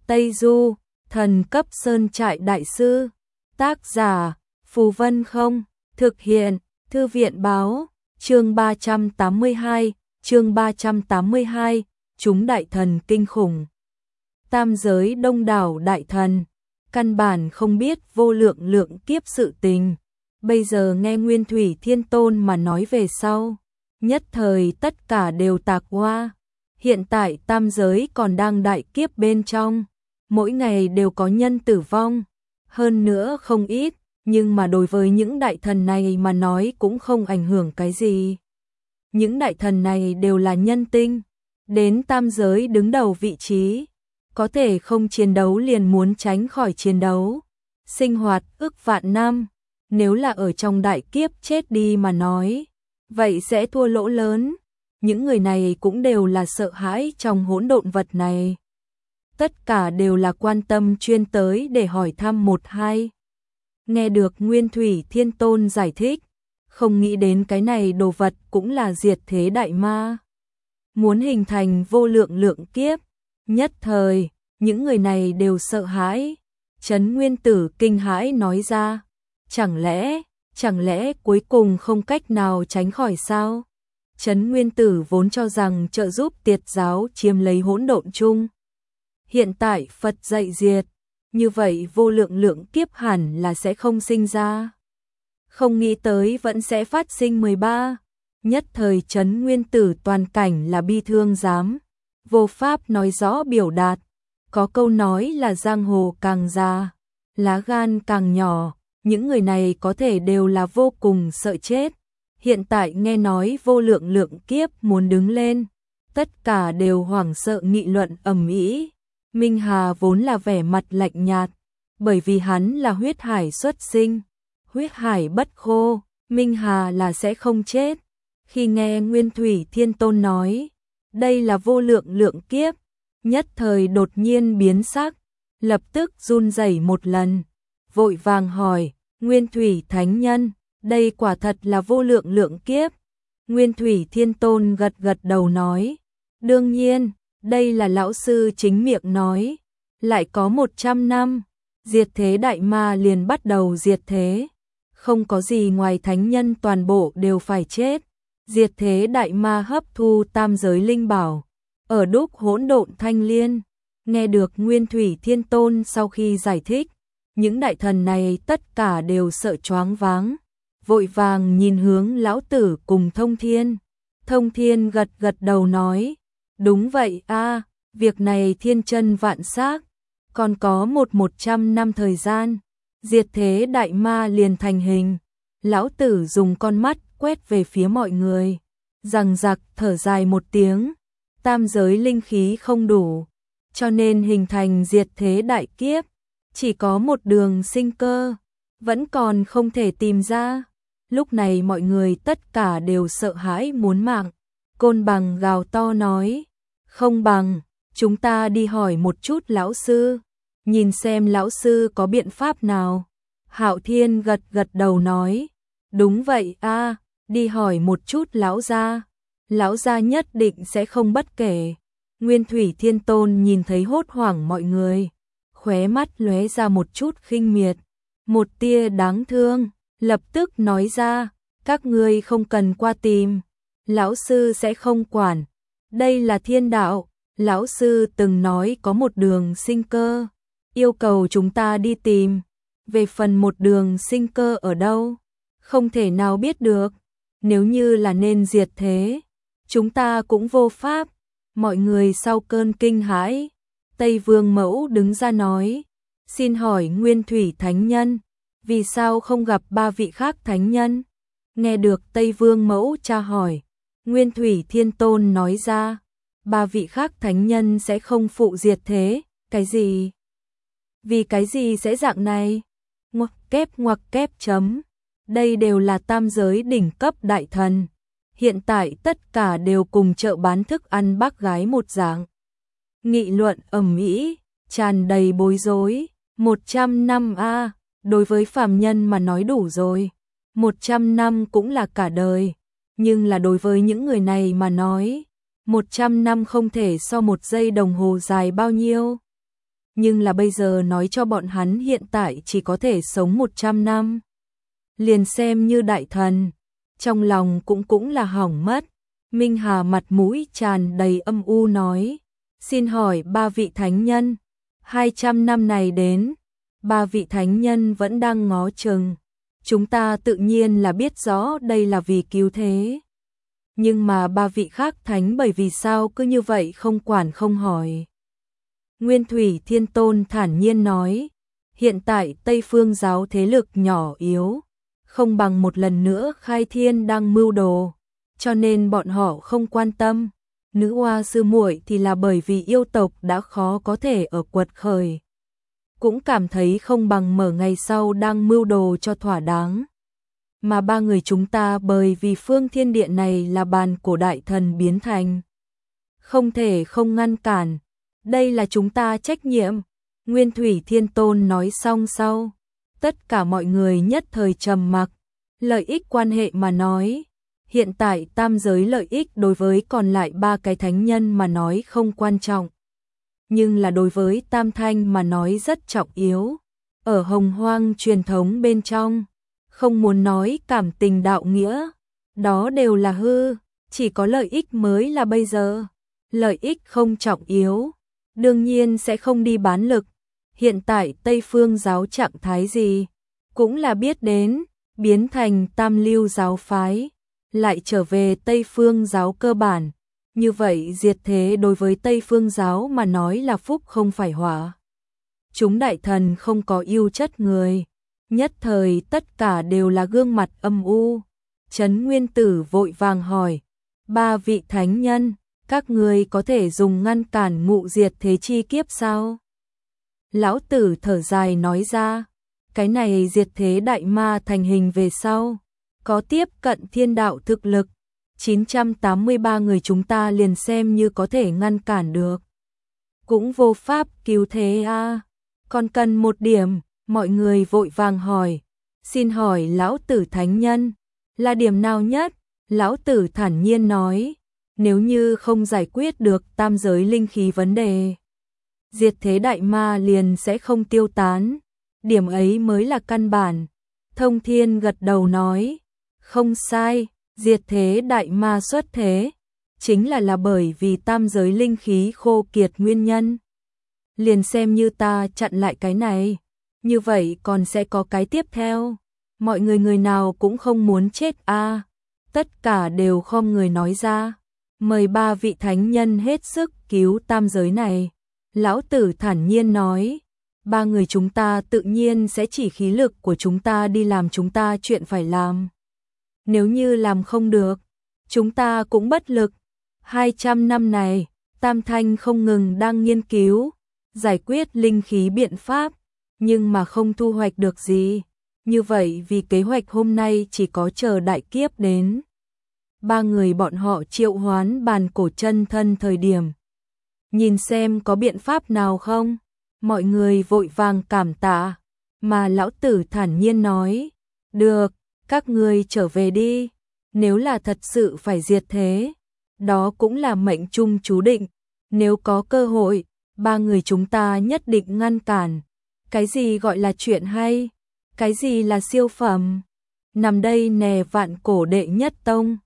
Tây Du, thần cấp sơn trại đại sư. Tác giả, Phù Vân Không. Thực hiện, Thư viện báo. Chương 382, chúng đại thần kinh khủng. Tam giới đông đảo đại thần, căn bản không biết vô lượng lượng kiếp sự tình. Bây giờ nghe Nguyên Thủy Thiên Tôn mà nói về sau, nhất thời tất cả đều tạc hoa. Hiện tại tam giới còn đang đại kiếp bên trong, mỗi ngày đều có nhân tử vong, hơn nữa không ít, nhưng mà đối với những đại thần này mà nói cũng không ảnh hưởng cái gì. Những đại thần này đều là nhân tinh, đến tam giới đứng đầu vị trí, có thể không chiến đấu liền muốn tránh khỏi chiến đấu, sinh hoạt ức vạn năm, nếu là ở trong đại kiếp chết đi mà nói, vậy sẽ thua lỗ lớn. Những người này cũng đều là sợ hãi trong hỗn độn vật này. Tất cả đều là quan tâm chuyên tới để hỏi thăm một hai. Nghe được Nguyên Thủy Thiên Tôn giải thích, không nghĩ đến cái này đồ vật cũng là diệt thế đại ma. Muốn hình thành vô lượng lượng kiếp, nhất thời, những người này đều sợ hãi. Trấn Nguyên Tử kinh hãi nói ra, chẳng lẽ cuối cùng không cách nào tránh khỏi sao? Trấn Nguyên Tử vốn cho rằng trợ giúp Tiệt giáo chiếm lấy hỗn độn chung. Hiện tại Phật dạy diệt, như vậy vô lượng lượng kiếp hẳn là sẽ không sinh ra. Không nghĩ tới vẫn sẽ phát sinh 13. Nhất thời Trấn Nguyên Tử toàn cảnh là bi thương dám, vô pháp nói rõ biểu đạt. Có câu nói là giang hồ càng già, lá gan càng nhỏ, những người này có thể đều là vô cùng sợ chết. Hiện tại nghe nói vô lượng lượng kiếp muốn đứng lên, tất cả đều hoảng sợ nghị luận ầm ĩ. Minh Hà vốn là vẻ mặt lạnh nhạt, bởi vì hắn là huyết hải xuất sinh, huyết hải bất khô, Minh Hà là sẽ không chết. Khi nghe Nguyên Thủy Thiên Tôn nói, đây là vô lượng lượng kiếp, nhất thời đột nhiên biến sắc, lập tức run rẩy một lần, vội vàng hỏi, Nguyên Thủy Thánh Nhân, đây quả thật là vô lượng lượng kiếp. Nguyên Thủy Thiên Tôn gật gật đầu nói, đương nhiên, đây là lão sư chính miệng nói, lại có 100 năm, diệt thế đại ma liền bắt đầu diệt thế. Không có gì ngoài thánh nhân toàn bộ đều phải chết. Diệt thế đại ma hấp thu tam giới linh bảo, ở đúc hỗn độn thanh liên. Nghe được Nguyên Thủy Thiên Tôn sau khi giải thích, những đại thần này tất cả đều sợ choáng váng, vội vàng nhìn hướng lão tử cùng Thông Thiên. Thông Thiên gật gật đầu nói, đúng vậy a, việc này thiên chân vạn xác, còn có 100 năm thời gian, diệt thế đại ma liền thành hình. Lão tử dùng con mắt quét về phía mọi người, rằng giặc thở dài một tiếng, tam giới linh khí không đủ, cho nên hình thành diệt thế đại kiếp, chỉ có một đường sinh cơ, vẫn còn không thể tìm ra. Lúc này mọi người tất cả đều sợ hãi muốn mạng. Côn Bằng gào to nói, không bằng, chúng ta đi hỏi một chút lão sư, nhìn xem lão sư có biện pháp nào. Hạo Thiên gật gật đầu nói, đúng vậy a, đi hỏi một chút lão gia nhất định sẽ không bất kể. Nguyên Thủy Thiên Tôn nhìn thấy hốt hoảng mọi người, khóe mắt lóe ra một chút khinh miệt, một tia đáng thương, lập tức nói ra, các ngươi không cần qua tìm, lão sư sẽ không quản, đây là thiên đạo, lão sư từng nói có một đường sinh cơ, yêu cầu chúng ta đi tìm, về phần một đường sinh cơ ở đâu, không thể nào biết được, nếu như là nên diệt thế, chúng ta cũng vô pháp. Mọi người sau cơn kinh hãi, Tây Vương Mẫu đứng ra nói, xin hỏi Nguyên Thủy Thánh Nhân, vì sao không gặp 3 vị khác Thánh Nhân? Nghe được Tây Vương Mẫu tra hỏi, Nguyên Thủy Thiên Tôn nói ra, 3 vị khác Thánh Nhân sẽ không phụ diệt thế, cái gì? Vì cái gì sẽ dạng này? Ngoặc kép chấm. Đây đều là tam giới đỉnh cấp đại thần. Hiện tại tất cả đều cùng chợ bán thức ăn bác gái một dạng. Nghị luận ầm ĩ, tràn đầy bối rối. 100 năm a, đối với phàm nhân mà nói đủ rồi. 100 năm cũng là cả đời. Nhưng là đối với những người này mà nói, 100 năm không thể so 1 giây đồng hồ dài bao nhiêu. nhưng là bây giờ nói cho bọn hắn hiện tại chỉ có thể sống 100 năm. Liền xem như đại thần, trong lòng cũng là hỏng mất. Minh Hà mặt mũi tràn đầy âm u nói, xin hỏi ba vị thánh nhân, 200 năm này đến, ba vị thánh nhân vẫn đang ngó chừng. Chúng ta tự nhiên là biết rõ đây là vì cứu thế. Nhưng mà ba vị khác thánh bởi vì sao cứ như vậy không quản không hỏi. Nguyên Thủy Thiên Tôn thản nhiên nói, hiện tại Tây Phương giáo thế lực nhỏ yếu, không bằng một lần nữa khai thiên đang mưu đồ, cho nên bọn họ không quan tâm. Nữ Hoa sư muội thì là bởi vì yêu tộc đã khó có thể ở quật khởi, cũng cảm thấy không bằng mở ngày sau đang mưu đồ cho thỏa đáng. Mà ba người chúng ta bởi vì phương thiên địa này là bàn cổ đại thần biến thành, không thể không ngăn cản, đây là chúng ta trách nhiệm. Nguyên Thủy Thiên Tôn nói xong sau, tất cả mọi người nhất thời trầm mặc. Lợi ích quan hệ mà nói, hiện tại tam giới lợi ích đối với còn lại ba cái thánh nhân mà nói không quan trọng, nhưng là đối với Tam Thanh mà nói rất trọng yếu. Ở Hồng Hoang truyền thống bên trong, không muốn nói cảm tình đạo nghĩa, đó đều là hư, chỉ có lợi ích mới là bây giờ. Lợi ích không trọng yếu, đương nhiên sẽ không đi bán lực. Hiện tại Tây Phương giáo trạng thái gì, cũng là biết đến, biến thành Tam Lưu giáo phái, lại trở về Tây Phương giáo cơ bản. Như vậy diệt thế đối với Tây Phương giáo mà nói là phúc không phải họa. Chúng đại thần không có yêu chất người, nhất thời tất cả đều là gương mặt âm u. Trấn Nguyên Tử vội vàng hỏi, ba vị thánh nhân, các người có thể dùng ngăn cản ngụ diệt thế chi kiếp sao? Lão Tử thở dài nói ra, cái này diệt thế đại ma thành hình về sau, có tiếp cận thiên đạo thực lực, 983 người chúng ta liền xem như có thể ngăn cản được, cũng vô pháp cứu thế a. Còn cần một điểm, mọi người vội vàng hỏi, xin hỏi Lão Tử thánh nhân, là điểm nào nhất? Lão Tử thản nhiên nói, nếu như không giải quyết được tam giới linh khí vấn đề, diệt thế đại ma liền sẽ không tiêu tán, điểm ấy mới là căn bản. Thông Thiên gật đầu nói, không sai, diệt thế đại ma xuất thế, chính là bởi vì tam giới linh khí khô kiệt nguyên nhân. Liền xem như ta chặn lại cái này, như vậy còn sẽ có cái tiếp theo. Mọi người người nào cũng không muốn chết a. Tất cả đều khom người nói ra, mời ba vị thánh nhân hết sức cứu tam giới này. Lão Tử thản nhiên nói, ba người chúng ta tự nhiên sẽ chỉ khí lực của chúng ta đi làm chúng ta chuyện phải làm. Nếu như làm không được, chúng ta cũng bất lực. 200 năm này, Tam Thanh không ngừng đang nghiên cứu, giải quyết linh khí biện pháp, nhưng mà không thu hoạch được gì. Như vậy vì kế hoạch hôm nay chỉ có chờ đại kiếp đến. Ba người bọn họ triệu hoán bàn cổ chân thân thời điểm, nhìn xem có biện pháp nào không. Mọi người vội vàng cảm tạ, mà Lão Tử thản nhiên nói, được, các ngươi trở về đi. Nếu là thật sự phải diệt thế, đó cũng là mệnh trung chú định. Nếu có cơ hội, ba người chúng ta nhất định ngăn cản. Cái gì gọi là chuyện hay? Cái gì là siêu phẩm? Nằm đây nè vạn cổ đệ nhất tông,